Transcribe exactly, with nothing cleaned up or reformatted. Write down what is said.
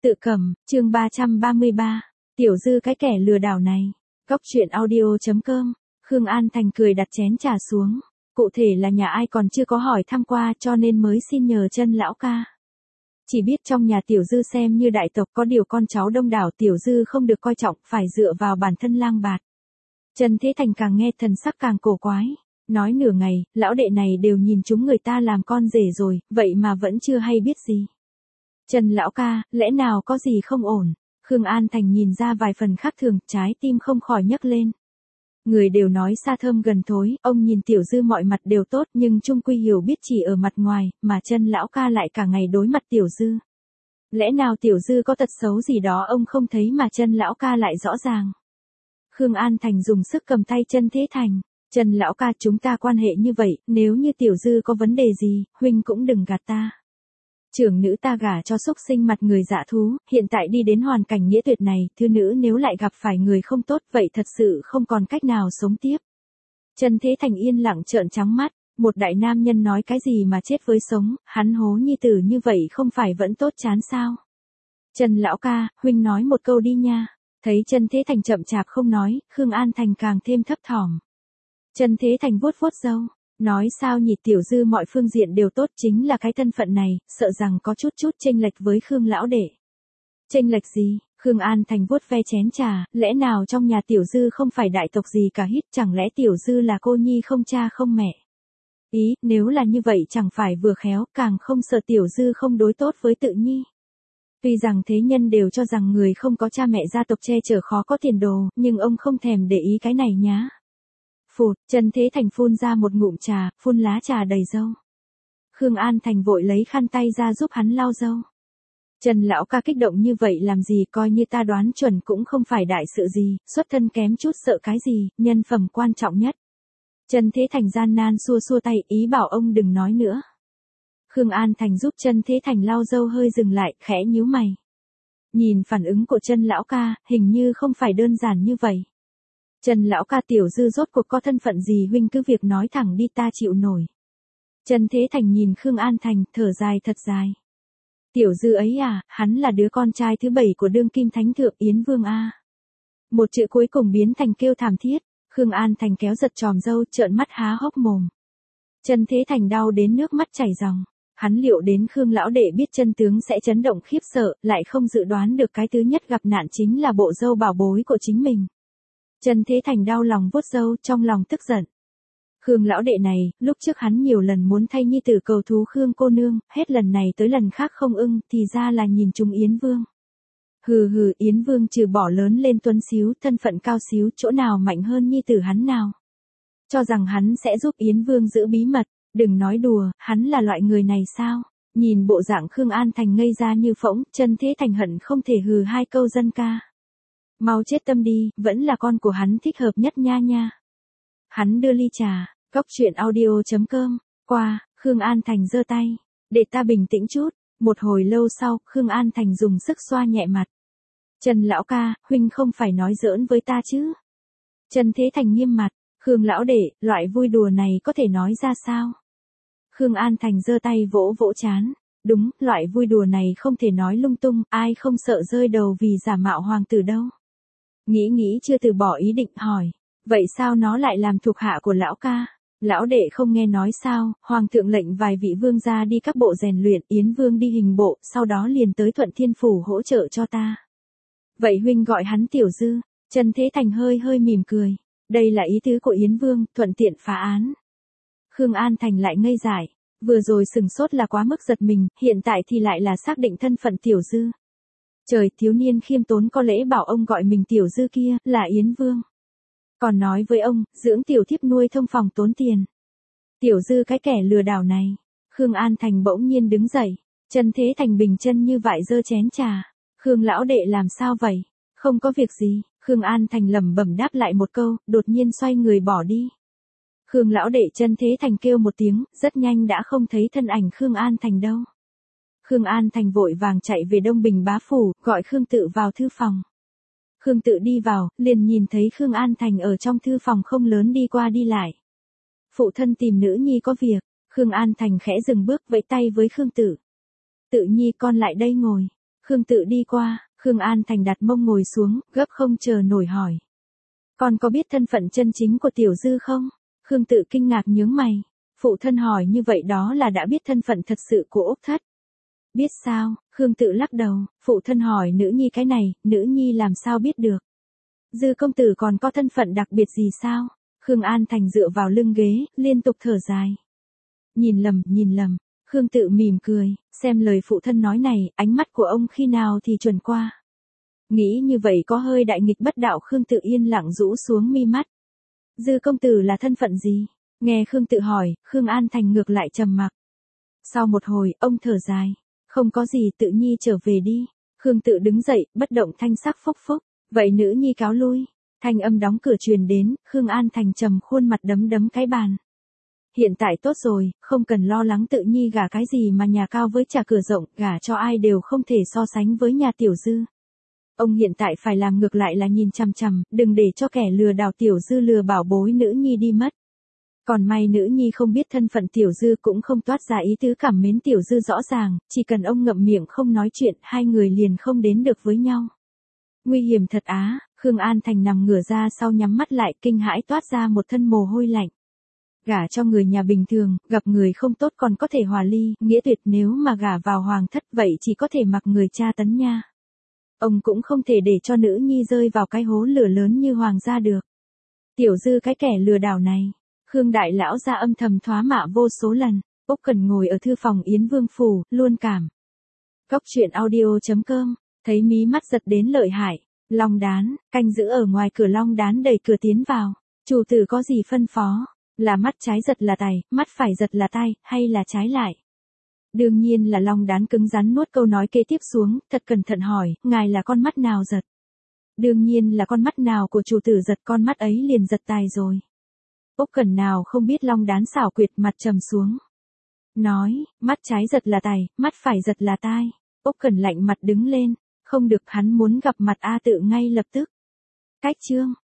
Tự cầm, chương ba trăm ba mươi ba. Tiểu Dư cái kẻ lừa đảo này. Góc truyện audio chấm com. Khương An Thành cười đặt chén trà xuống. Cụ thể là nhà ai còn chưa có hỏi thăm qua cho nên mới xin nhờ Chân lão ca. Chỉ biết trong nhà Tiểu Dư xem như đại tộc có điều con cháu đông đảo, Tiểu Dư không được coi trọng, phải dựa vào bản thân lang bạt. Chân Thế Thành càng nghe thần sắc càng cổ quái. Nói nửa ngày, lão đệ này đều nhìn chúng người ta làm con rể rồi, vậy mà vẫn chưa hay biết gì. Trần lão ca, lẽ nào có gì không ổn? Khương An Thành nhìn ra vài phần khác thường, trái tim không khỏi nhấc lên. Người đều nói xa thơm gần thối, ông nhìn Tiểu Dư mọi mặt đều tốt nhưng chung quy hiểu biết chỉ ở mặt ngoài, mà Trần lão ca lại cả ngày đối mặt Tiểu Dư. Lẽ nào Tiểu Dư có tật xấu gì đó ông không thấy mà Trần lão ca lại rõ ràng. Khương An Thành dùng sức cầm tay Trần Thế Thành. Trần lão ca, chúng ta quan hệ như vậy, nếu như Tiểu Dư có vấn đề gì, huynh cũng đừng gạt ta. Trưởng nữ ta gả cho xúc sinh mặt người dạ thú, hiện tại đi đến hoàn cảnh nghĩa tuyệt này, thư nữ nếu lại gặp phải người không tốt vậy thật sự không còn cách nào sống tiếp. Trần Thế Thành yên lặng trợn trắng mắt, một đại nam nhân nói cái gì mà chết với sống, hắn hố nhi tử như vậy không phải vẫn tốt chán sao? Trần lão ca, huynh nói một câu đi nha. Thấy Trần Thế Thành chậm chạp không nói, Khương An Thành càng thêm thấp thỏm. Trần Thế Thành vuốt vuốt râu, nói sao nhỉ, Tiểu Dư mọi phương diện đều tốt, chính là cái thân phận này, sợ rằng có chút chút chênh lệch với Khương lão đệ. Chênh lệch gì? Khương An Thành vuốt ve chén trà, lẽ nào trong nhà Tiểu Dư không phải đại tộc gì cả hít, chẳng lẽ Tiểu Dư là cô nhi không cha không mẹ? Ý, nếu là như vậy chẳng phải vừa khéo, càng không sợ Tiểu Dư không đối tốt với Tự Nhi. Tuy rằng thế nhân đều cho rằng người không có cha mẹ gia tộc che chở khó có tiền đồ, nhưng ông không thèm để ý cái này nhá. Phụt, Trần Thế Thành phun ra một ngụm trà, phun lá trà đầy dâu. Khương An Thành vội lấy khăn tay ra giúp hắn lau dâu. Trần lão ca kích động như vậy làm gì, coi như ta đoán chuẩn cũng không phải đại sự gì, xuất thân kém chút sợ cái gì, nhân phẩm quan trọng nhất. Trần Thế Thành gian nan xua xua tay, ý bảo ông đừng nói nữa. Khương An Thành giúp Trần Thế Thành lau dâu hơi dừng lại, khẽ nhíu mày. Nhìn phản ứng của Trần lão ca, hình như không phải đơn giản như vậy. Trần lão ca, Tiểu Dư rốt cuộc có thân phận gì, huynh cứ việc nói thẳng đi, ta chịu nổi. Trần Thế Thành nhìn Khương An Thành, thở dài thật dài. Tiểu Dư ấy à, hắn là đứa con trai thứ bảy của đương kim thánh thượng Yến Vương a. Một chữ cuối cùng biến thành kêu thảm thiết, Khương An Thành kéo giật chòm râu, trợn mắt há hốc mồm. Trần Thế Thành đau đến nước mắt chảy ròng. Hắn liệu đến Khương lão đệ biết chân tướng sẽ chấn động khiếp sợ, lại không dự đoán được cái thứ nhất gặp nạn chính là bộ dâu bảo bối của chính mình. Trần Thế Thành đau lòng vuốt râu, trong lòng tức giận. Khương lão đệ này, lúc trước hắn nhiều lần muốn thay nhi tử cầu thú Khương cô nương, hết lần này tới lần khác không ưng, thì ra là nhìn trúng Yến Vương. Hừ hừ, Yến Vương trừ bỏ lớn lên tuấn xíu, thân phận cao xíu, chỗ nào mạnh hơn nhi tử hắn nào. Cho rằng hắn sẽ giúp Yến Vương giữ bí mật, đừng nói đùa, hắn là loại người này sao? Nhìn bộ dạng Khương An Thành ngây ra như phỗng, Trần Thế Thành hận không thể hừ hai câu dân ca. Mau chết tâm đi, vẫn là con của hắn thích hợp nhất nha nha. Hắn đưa ly trà, góc truyện audio chấm com, qua, Khương An Thành giơ tay, để ta bình tĩnh chút. Một hồi lâu sau, Khương An Thành dùng sức xoa nhẹ mặt. Trần lão ca, huynh không phải nói giỡn với ta chứ? Trần Thế Thành nghiêm mặt, Khương lão đệ, loại vui đùa này có thể nói ra sao? Khương An Thành giơ tay vỗ vỗ trán. Đúng, loại vui đùa này không thể nói lung tung, ai không sợ rơi đầu vì giả mạo hoàng tử đâu. Nghĩ nghĩ chưa từ bỏ ý định hỏi, vậy sao nó lại làm thuộc hạ của lão ca? Lão đệ không nghe nói sao, hoàng thượng lệnh vài vị vương gia đi các bộ rèn luyện, Yến Vương đi hình bộ, sau đó liền tới Thuận Thiên Phủ hỗ trợ cho ta. Vậy huynh gọi hắn Tiểu Dư. Trần Thế Thành hơi hơi mỉm cười, đây là ý tứ của Yến Vương, thuận tiện phá án. Khương An Thành lại ngây dại, vừa rồi sừng sốt là quá mức giật mình, hiện tại thì lại là xác định thân phận Tiểu Dư. Trời, thiếu niên khiêm tốn có lễ bảo ông gọi mình Tiểu Dư kia, là Yến Vương. Còn nói với ông, dưỡng tiểu thiếp nuôi thông phòng tốn tiền. Tiểu Dư cái kẻ lừa đảo này. Khương An Thành bỗng nhiên đứng dậy. Trần Thế Thành bình chân như vại giơ chén trà. Khương lão đệ làm sao vậy? Không có việc gì. Khương An Thành lẩm bẩm đáp lại một câu, đột nhiên xoay người bỏ đi. Khương lão đệ, Trần Thế Thành kêu một tiếng, rất nhanh đã không thấy thân ảnh Khương An Thành đâu. Khương An Thành vội vàng chạy về Đông Bình bá phủ, gọi Khương Tự vào thư phòng. Khương Tự đi vào, liền nhìn thấy Khương An Thành ở trong thư phòng không lớn đi qua đi lại. Phụ thân tìm nữ nhi có việc. Khương An Thành khẽ dừng bước vẫy tay với Khương Tự. Tự nhi con lại đây ngồi. Khương Tự đi qua, Khương An Thành đặt mông ngồi xuống, gấp không chờ nổi hỏi. Con có biết thân phận chân chính của Tiểu Dư không? Khương Tự kinh ngạc nhướng mày. Phụ thân hỏi như vậy đó là đã biết thân phận thật sự của Úc Thất. Biết sao? Khương Tự lắc đầu, phụ thân hỏi nữ nhi cái này, nữ nhi làm sao biết được? Dư công tử còn có thân phận đặc biệt gì sao? Khương An Thành dựa vào lưng ghế, liên tục thở dài. Nhìn lầm, nhìn lầm. Khương Tự mỉm cười, xem lời phụ thân nói này, ánh mắt của ông khi nào thì chuẩn qua. Nghĩ như vậy có hơi đại nghịch bất đạo. Khương Tự yên lặng rũ xuống mi mắt. Dư công tử là thân phận gì? Nghe Khương Tự hỏi, Khương An Thành ngược lại trầm mặc. Sau một hồi, ông thở dài. Không có gì, Tự nhi trở về đi. Khương Tự đứng dậy, bất động thanh sắc phốc phốc. Vậy nữ nhi cáo lui. Thanh âm đóng cửa truyền đến, Khương An Thành trầm khuôn mặt đấm đấm cái bàn. Hiện tại tốt rồi, không cần lo lắng Tự nhi gả cái gì mà nhà cao với trà cửa rộng, gả cho ai đều không thể so sánh với nhà Tiểu Dư. Ông hiện tại phải làm ngược lại là nhìn chằm chằm, đừng để cho kẻ lừa đảo Tiểu Dư lừa bảo bối nữ nhi đi mất. Còn may nữ nhi không biết thân phận Tiểu Dư cũng không toát ra ý tứ cảm mến Tiểu Dư rõ ràng, chỉ cần ông ngậm miệng không nói chuyện, hai người liền không đến được với nhau. Nguy hiểm thật á. Khương An Thành nằm ngửa ra sau nhắm mắt lại, kinh hãi toát ra một thân mồ hôi lạnh. Gả cho người nhà bình thường, gặp người không tốt còn có thể hòa ly, nghĩa tuyệt, nếu mà gả vào hoàng thất vậy chỉ có thể mặc người tra tấn nha. Ông cũng không thể để cho nữ nhi rơi vào cái hố lửa lớn như hoàng gia được. Tiểu Dư cái kẻ lừa đảo này, Khương đại lão ra âm thầm thoá mạ vô số lần. Úc Cẩn ngồi ở thư phòng Yến Vương phủ, luôn cảm. Cốc truyện audio chấm com, thấy mí mắt giật đến lợi hại. Long Đán, canh giữ ở ngoài cửa. Long Đán đẩy cửa tiến vào. Chủ tử có gì phân phó? Là mắt trái giật là tài, mắt phải giật là tai, hay là trái lại? Đương nhiên là Long Đán cứng rắn nuốt câu nói kế tiếp xuống, thật cẩn thận hỏi, ngài là con mắt nào giật? Đương nhiên là con mắt nào của chủ tử giật, con mắt ấy liền giật tài rồi. Úc Cẩn nào không biết Long Đán xảo quyệt, mặt trầm xuống. Nói, mắt trái giật là tài, mắt phải giật là tai. Úc Cẩn lạnh mặt đứng lên. Không được, hắn muốn gặp mặt A Tự ngay lập tức. Cách chương